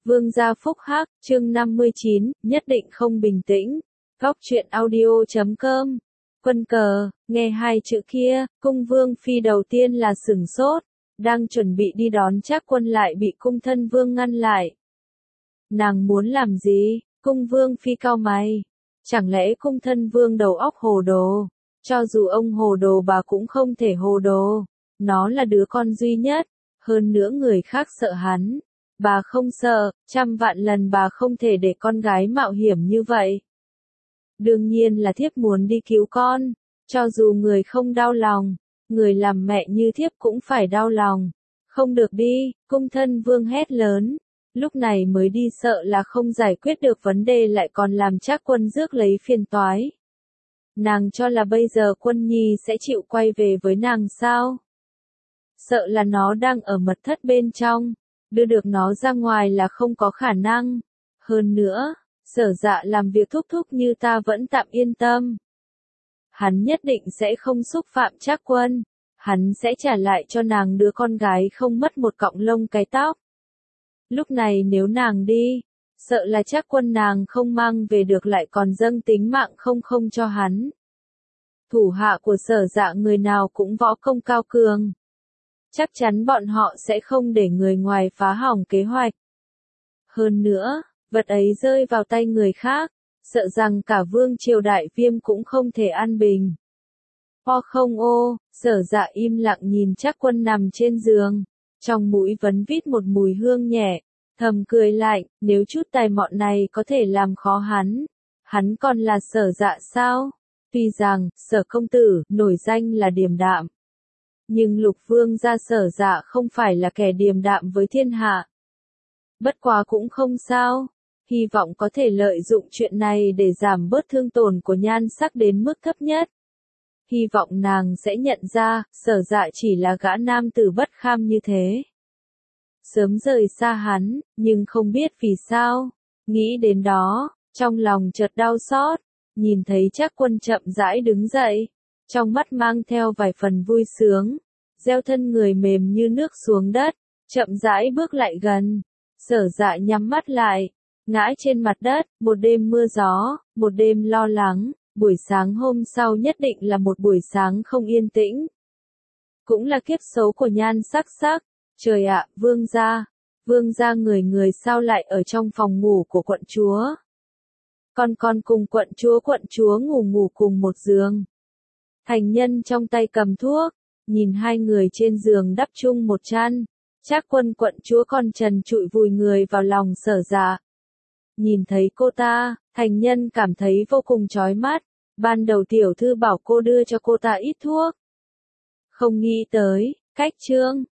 Vương gia phúc hắc, chương 59, nhất định không bình tĩnh. Góc truyện audio.com. Quân cờ, nghe hai chữ kia, cung vương phi đầu tiên là sửng sốt, đang chuẩn bị đi đón Trác Quân lại bị cung thân vương ngăn lại. Nàng muốn làm gì? Cung vương phi cau mày. Chẳng lẽ cung thân vương đầu óc hồ đồ? Cho dù ông hồ đồ bà cũng không thể hồ đồ. Nó là đứa con duy nhất, hơn nữa người khác sợ hắn. Bà không sợ, 100 vạn lần bà không thể để con gái mạo hiểm như vậy. Đương nhiên là thiếp muốn đi cứu con, cho dù người không đau lòng, người làm mẹ như thiếp cũng phải đau lòng. Không được đi, cung thân vương hét lớn. Lúc này mới đi sợ là không giải quyết được vấn đề lại còn làm Trác Quân rước lấy phiền toái. Nàng cho là bây giờ Quân Nhi sẽ chịu quay về với nàng sao? Sợ là nó đang ở mật thất bên trong, đưa được nó ra ngoài là không có khả năng. Hơn nữa, Sở Dạ làm việc thúc thúc như ta vẫn tạm yên tâm. Hắn nhất định sẽ không xúc phạm Trác Quân, hắn sẽ trả lại cho nàng đứa con gái không mất một cọng lông cái tóc. Lúc này nếu nàng đi, sợ là Trác Quân nàng không mang về được lại còn dâng tính mạng không cho hắn. Thủ hạ của Sở Dạ người nào cũng võ công cao cường. Chắc chắn bọn họ sẽ không để người ngoài phá hỏng kế hoạch. Hơn nữa, vật ấy rơi vào tay người khác, sợ rằng cả vương triều Đại Viêm cũng không thể an bình. Không ô, Sở Dạ im lặng nhìn Trác Quân nằm trên giường, trong mũi vấn vít một mùi hương nhẹ, thầm cười lạnh, nếu chút tài mọn này có thể làm khó hắn còn là Sở Dạ sao? Tuy rằng, Sở công tử, nổi danh là điềm đạm. Nhưng Lục Vương gia Sở Dạ không phải là kẻ điềm đạm với thiên hạ. Bất quá cũng không sao, hy vọng có thể lợi dụng chuyện này để giảm bớt thương tổn của nhan sắc đến mức thấp nhất. Hy vọng nàng sẽ nhận ra, Sở Dạ chỉ là gã nam tử bất kham như thế. Sớm rời xa hắn, nhưng không biết vì sao. Nghĩ đến đó, trong lòng chợt đau xót, nhìn thấy Trác Quân chậm rãi đứng dậy, trong mắt mang theo vài phần vui sướng, gieo thân người mềm như nước xuống đất, chậm rãi bước lại gần. Sở Dạ nhắm mắt lại, ngã trên mặt đất, một đêm mưa gió, một đêm lo lắng, buổi sáng hôm sau nhất định là một buổi sáng không yên tĩnh. Cũng là kiếp số của nhan sắc sắc. Trời ạ, vương gia người sao lại ở trong phòng ngủ của quận chúa? Con cùng quận chúa ngủ cùng một giường. Thành Nhân trong tay cầm thuốc, nhìn hai người trên giường đắp chung một chăn. Trác Quân quận chúa còn trần trụi vùi người vào lòng Sở Dạ. Nhìn thấy cô ta, Thành Nhân cảm thấy vô cùng chói mắt. Ban đầu tiểu thư bảo cô đưa cho cô ta ít thuốc. Không nghĩ tới, cách chương